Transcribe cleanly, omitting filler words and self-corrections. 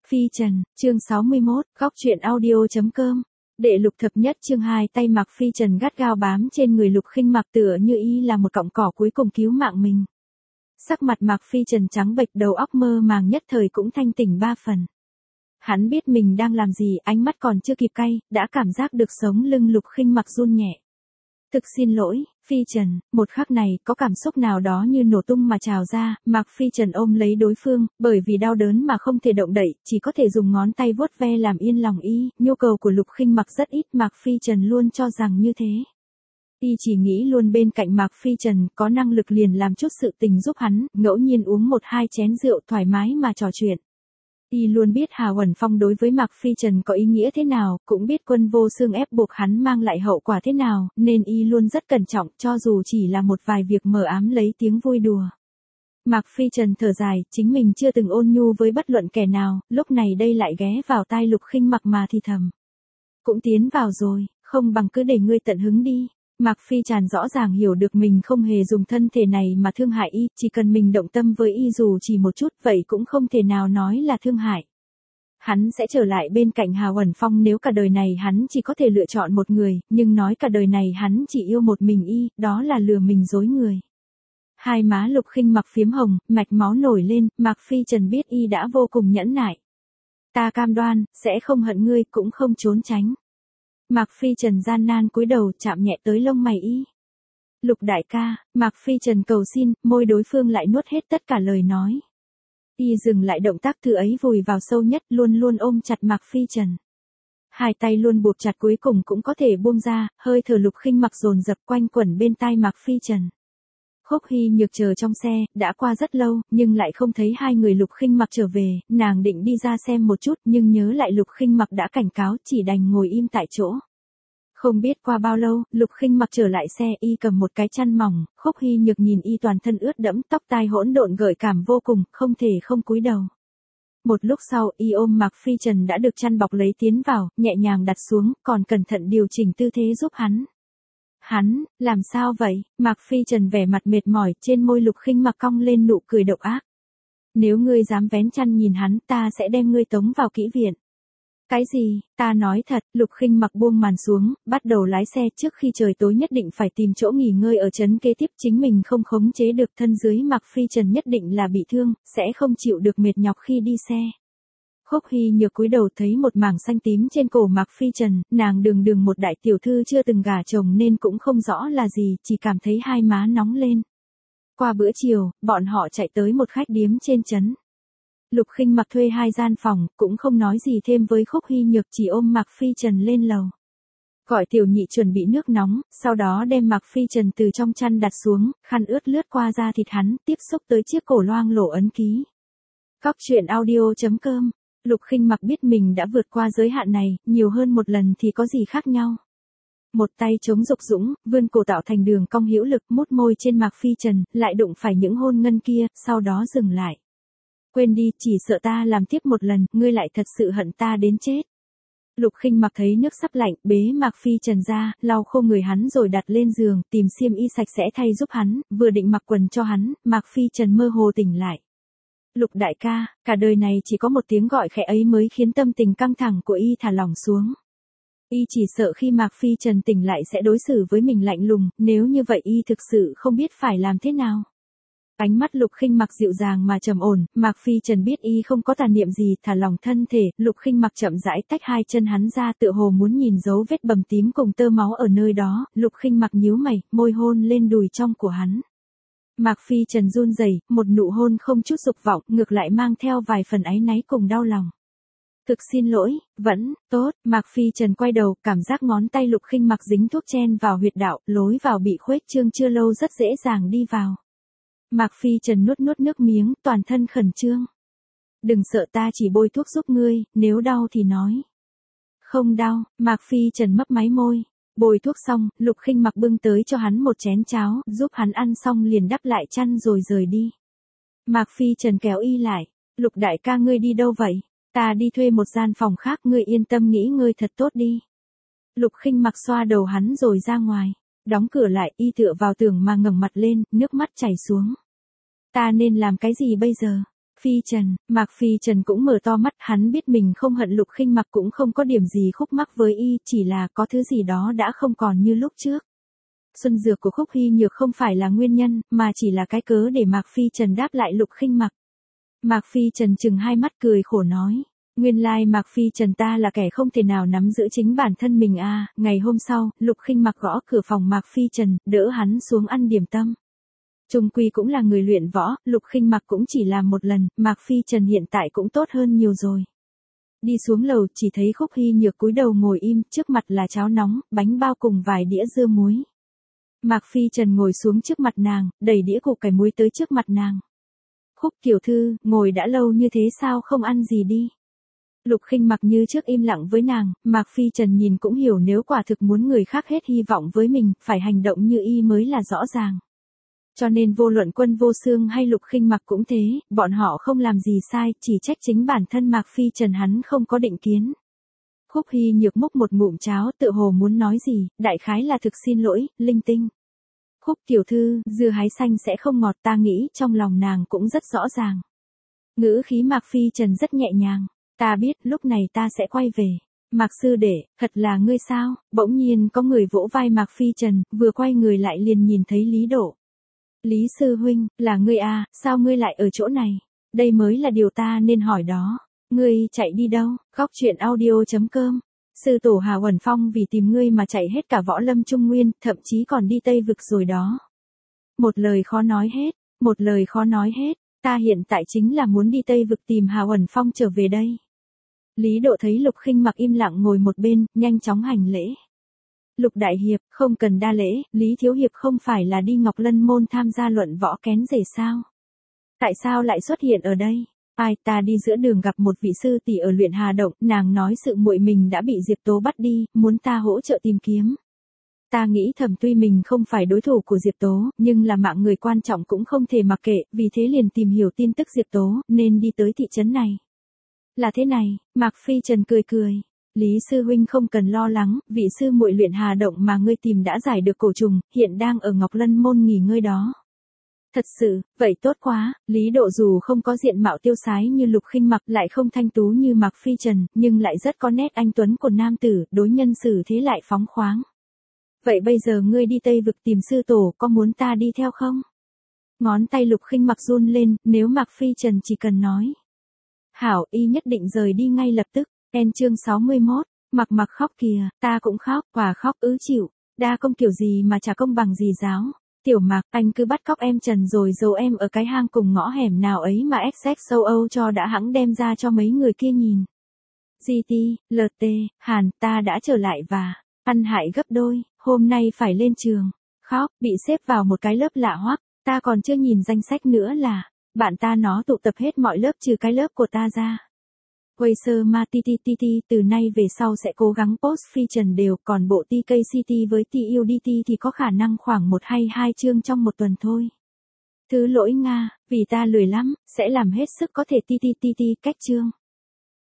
Phi Trần, chương 61, góc truyện audio.com. Đệ Lục thập nhất chương 2, tay Mạc Phi Trần gắt gao bám trên người Lục Khinh Mặc tựa như y là một cọng cỏ cuối cùng cứu mạng mình. Sắc mặt Mạc Phi Trần trắng bệch, đầu óc mơ màng, nhất thời cũng thanh tỉnh ba phần. Hắn biết mình đang làm gì, ánh mắt còn chưa kịp cay, đã cảm giác được sống lưng Lục Khinh Mặc run nhẹ. Thực xin lỗi, Phi Trần. Một khắc này, có cảm xúc nào đó như nổ tung mà trào ra, Mạc Phi Trần ôm lấy đối phương, bởi vì đau đớn mà không thể động đậy, chỉ có thể dùng ngón tay vuốt ve làm yên lòng y. Nhu cầu của Lục Khinh Mặc rất ít, Mạc Phi Trần luôn cho rằng như thế. Y chỉ nghĩ luôn bên cạnh Mạc Phi Trần, có năng lực liền làm chút sự tình giúp hắn, ngẫu nhiên uống một hai chén rượu thoải mái mà trò chuyện. Y luôn biết Hà Uẩn Phong đối với Mạc Phi Trần có ý nghĩa thế nào, cũng biết Quân Vô Xương ép buộc hắn mang lại hậu quả thế nào, nên Y luôn rất cẩn trọng, cho dù chỉ là một vài việc mờ ám lấy tiếng vui đùa. Mạc Phi Trần thở dài, chính mình chưa từng ôn nhu với bất luận kẻ nào, lúc này đây lại ghé vào tai Lục Khinh Mặc mà thì thầm. Cũng tiến vào rồi, không bằng cứ để ngươi tận hứng đi. Mạc Phi Trần rõ ràng hiểu được mình không hề dùng thân thể này mà thương hại y, chỉ cần mình động tâm với y dù chỉ một chút, vậy cũng không thể nào nói là thương hại. Hắn sẽ trở lại bên cạnh Hà Uẩn Phong nếu cả đời này hắn chỉ có thể lựa chọn một người, nhưng nói cả đời này hắn chỉ yêu một mình y, đó là lừa mình dối người. Hai má Lục Khinh Mặc phiếm hồng, mạch máu nổi lên, Mạc Phi Trần biết y đã vô cùng nhẫn nại. Ta cam đoan, sẽ không hận ngươi, cũng không trốn tránh. Mạc Phi Trần gian nan cúi đầu, chạm nhẹ tới lông mày y. Lục đại ca, Mạc Phi Trần cầu xin, môi đối phương lại nuốt hết tất cả lời nói. Y dừng lại động tác thứ ấy, vùi vào sâu nhất, luôn luôn ôm chặt Mạc Phi Trần. Hai tay luôn buộc chặt, cuối cùng cũng có thể buông ra, hơi thở Lục Khinh Mặc dồn dập quanh quẩn bên tai Mạc Phi Trần. Khúc Hy Nhược chờ trong xe, đã qua rất lâu, nhưng lại không thấy hai người Lục Khinh Mặc trở về, nàng định đi ra xem một chút, nhưng nhớ lại Lục Khinh Mặc đã cảnh cáo, chỉ đành ngồi im tại chỗ. Không biết qua bao lâu, Lục Khinh Mặc trở lại xe, y cầm một cái chăn mỏng, Khúc Hy Nhược nhìn y toàn thân ướt đẫm, tóc tai hỗn độn gợi cảm vô cùng, không thể không cúi đầu. Một lúc sau, y ôm Mạc Phi Trần đã được chăn bọc lấy tiến vào, nhẹ nhàng đặt xuống, còn cẩn thận điều chỉnh tư thế giúp hắn. Hắn, làm sao vậy? Mạc Phi Trần vẻ mặt mệt mỏi, trên môi Lục Khinh Mặc cong lên nụ cười độc ác. Nếu ngươi dám vén chăn nhìn hắn, ta sẽ đem ngươi tống vào kỹ viện. Cái gì? Ta nói thật. Lục Khinh Mặc buông màn xuống, bắt đầu lái xe. Trước khi trời tối nhất định phải tìm chỗ nghỉ ngơi ở trấn kế tiếp, chính mình không khống chế được thân dưới Mạc Phi Trần nhất định là bị thương, sẽ không chịu được mệt nhọc khi đi xe. Khúc Hy Nhược cúi đầu thấy một mảng xanh tím trên cổ Mạc Phi Trần, nàng đường một đại tiểu thư chưa từng gả chồng nên cũng không rõ là gì, chỉ cảm thấy hai má nóng lên. Qua bữa chiều, bọn họ chạy tới một khách điếm trên trấn. Lục Khinh Mặc thuê 2 gian phòng, cũng không nói gì thêm với Khúc Hy Nhược, chỉ ôm Mạc Phi Trần lên lầu. Gọi Tiểu Nhị chuẩn bị nước nóng, sau đó đem Mạc Phi Trần từ trong chăn đặt xuống, khăn ướt lướt qua da thịt hắn, tiếp xúc tới chiếc cổ loang lổ ấn ký. Góc truyện audio.com. Lục Khinh Mặc biết mình đã vượt qua giới hạn này, nhiều hơn một lần thì có gì khác nhau. Một tay chống dục dũng, vươn cổ tạo thành đường cong hữu lực, mút môi trên Mạc Phi Trần, lại đụng phải những hôn ngân kia, sau đó dừng lại. Quên đi, chỉ sợ ta làm tiếp một lần, ngươi lại thật sự hận ta đến chết. Lục Khinh Mặc thấy nước sắp lạnh, bế Mạc Phi Trần ra, lau khô người hắn rồi đặt lên giường, tìm xiêm y sạch sẽ thay giúp hắn, vừa định mặc quần cho hắn, Mạc Phi Trần mơ hồ tỉnh lại. Lục đại ca, cả đời này chỉ có một tiếng gọi khẽ ấy mới khiến tâm tình căng thẳng của y thả lỏng xuống. Y chỉ sợ khi Mạc Phi Trần tỉnh lại sẽ đối xử với mình lạnh lùng, nếu như vậy y thực sự không biết phải làm thế nào. Ánh mắt Lục Khinh Mặc dịu dàng mà trầm ổn, Mạc Phi Trần biết y không có tà niệm gì, thả lỏng thân thể, Lục Khinh Mặc chậm rãi tách hai chân hắn ra, tựa hồ muốn nhìn dấu vết bầm tím cùng tơ máu ở nơi đó, Lục Khinh Mặc nhíu mày, môi hôn lên đùi trong của hắn. Mạc Phi Trần run rẩy, một nụ hôn không chút dục vọng, ngược lại mang theo vài phần áy náy cùng đau lòng. Thực xin lỗi, vẫn, tốt, Mạc Phi Trần quay đầu, cảm giác ngón tay Lục Khinh Mặc dính thuốc chen vào huyệt đạo, lối vào bị khuếch trương chưa lâu rất dễ dàng đi vào. Mạc Phi Trần nuốt nước miếng, toàn thân khẩn trương. Đừng sợ, ta chỉ bôi thuốc giúp ngươi, nếu đau thì nói. Không đau, Mạc Phi Trần mấp máy môi. Bôi thuốc xong, Lục Khinh Mặc bưng tới cho hắn một chén cháo, giúp hắn ăn xong liền đắp lại chăn rồi rời đi. Mạc Phi Trần kéo y lại. Lục đại ca, ngươi đi đâu vậy? Ta đi thuê một gian phòng khác, ngươi yên tâm nghỉ ngơi thật tốt đi. Lục Khinh Mặc xoa đầu hắn rồi ra ngoài. Đóng cửa lại, y tựa vào tường mà ngẩng mặt lên, nước mắt chảy xuống. Ta nên làm cái gì bây giờ? Phi Trần, Mạc Phi Trần cũng mở to mắt, hắn biết mình không hận Lục Khinh Mặc, cũng không có điểm gì khúc mắc với y, chỉ là có thứ gì đó đã không còn như lúc trước. Xuân dược của Khúc Hy Nhược không phải là nguyên nhân, mà chỉ là cái cớ để Mạc Phi Trần đáp lại Lục Khinh Mặc. Mạc Phi Trần trừng hai mắt cười khổ nói. Nguyên lai Mạc Phi Trần ta là kẻ không thể nào nắm giữ chính bản thân mình à. Ngày hôm sau, Lục Khinh Mặc gõ cửa phòng Mạc Phi Trần, đỡ hắn xuống ăn điểm tâm. Chung quy cũng là người luyện võ, Lục Khinh Mặc cũng chỉ làm một lần, Mạc Phi Trần hiện tại cũng tốt hơn nhiều rồi. Đi xuống lầu chỉ thấy Khúc Hy Nhược cúi đầu ngồi im, trước mặt là cháo nóng, bánh bao cùng vài đĩa dưa muối. Mạc Phi Trần ngồi xuống trước mặt nàng, đẩy đĩa củ cải muối tới trước mặt nàng. Khúc tiểu thư, ngồi đã lâu như thế sao không ăn gì đi. Lục Khinh Mặc như trước im lặng với nàng, Mạc Phi Trần nhìn cũng hiểu nếu quả thực muốn người khác hết hy vọng với mình, phải hành động như y mới là rõ ràng. Cho nên vô luận Quân Vô Xương hay Lục Khinh Mặc cũng thế, bọn họ không làm gì sai, chỉ trách chính bản thân Mạc Phi Trần hắn không có định kiến. Khúc Hy Nhược múc một ngụm cháo, tự hồ muốn nói gì, đại khái là thực xin lỗi, linh tinh. Khúc tiểu thư, dưa hái xanh sẽ không ngọt, ta nghĩ trong lòng nàng cũng rất rõ ràng. Ngữ khí Mạc Phi Trần rất nhẹ nhàng. Ta biết, lúc này ta sẽ quay về. Mạc sư đệ, thật là ngươi sao? Bỗng nhiên có người vỗ vai Mạc Phi Trần, vừa quay người lại liền nhìn thấy Lý Độ. Lý sư huynh, là ngươi à, sao ngươi lại ở chỗ này? Đây mới là điều ta nên hỏi đó. Ngươi chạy đi đâu? Góc truyện audio.com. Sư tổ Hà Uẩn Phong vì tìm ngươi mà chạy hết cả Võ Lâm Trung Nguyên, thậm chí còn đi Tây Vực rồi đó. Một lời khó nói hết, một lời khó nói hết. Ta hiện tại chính là muốn đi Tây Vực tìm Hà Uẩn Phong trở về đây. Lý Độ thấy Lục Khinh Mặc im lặng ngồi một bên, nhanh chóng hành lễ. Lục đại hiệp, không cần đa lễ, Lý thiếu hiệp không phải là đi Ngọc Lân môn tham gia luận võ kén rể sao? Tại sao lại xuất hiện ở đây? Ai, ta đi giữa đường gặp một vị sư tỷ ở Luyện Hà Động, nàng nói sự muội mình đã bị Diệp Tố bắt đi, muốn ta hỗ trợ tìm kiếm. Ta nghĩ thầm tuy mình không phải đối thủ của Diệp Tố, nhưng là mạng người quan trọng cũng không thể mặc kệ, vì thế liền tìm hiểu tin tức Diệp Tố, nên đi tới thị trấn này. Là thế này, Mạc Phi Trần cười cười. Lý sư huynh không cần lo lắng, vị sư muội Luyện Hà Động mà ngươi tìm đã giải được cổ trùng, hiện đang ở Ngọc Lân môn nghỉ ngơi đó. Thật sự, vậy tốt quá, Lý Độ dù không có diện mạo tiêu sái như Lục Khinh Mặc, lại không thanh tú như Mạc Phi Trần, nhưng lại rất có nét anh tuấn của nam tử, đối nhân xử thế lại phóng khoáng. Vậy bây giờ ngươi đi Tây Vực tìm sư tổ, có muốn ta đi theo không? Ngón tay Lục Khinh Mặc run lên, nếu Mạc Phi Trần chỉ cần nói. Hảo, y nhất định rời đi ngay lập tức. Chương 61, Mặc khóc kìa, ta cũng khóc, quả khóc ứ chịu. Đa công kiểu gì mà chả công bằng gì giáo. Tiểu Mạc, anh cứ bắt cóc em Trần rồi giấu em ở cái hang cùng ngõ hẻm nào ấy mà XX châu Âu cho đã hẵng đem ra cho mấy người kia nhìn. GT, LT, Hàn, ta đã trở lại và ăn hại gấp đôi, hôm nay phải lên trường. Khóc, bị xếp vào một cái lớp lạ hoắc, ta còn chưa nhìn danh sách nữa là, bạn ta nó tụ tập hết mọi lớp trừ cái lớp của ta ra. Wazer Ma TTTT từ nay về sau sẽ cố gắng post Phi Trần đều, còn bộ TK City với TUDT thì có khả năng khoảng 1 hay 2 chương trong một tuần thôi. Thứ lỗi Nga, vì ta lười lắm, sẽ làm hết sức có thể TTTT cách chương.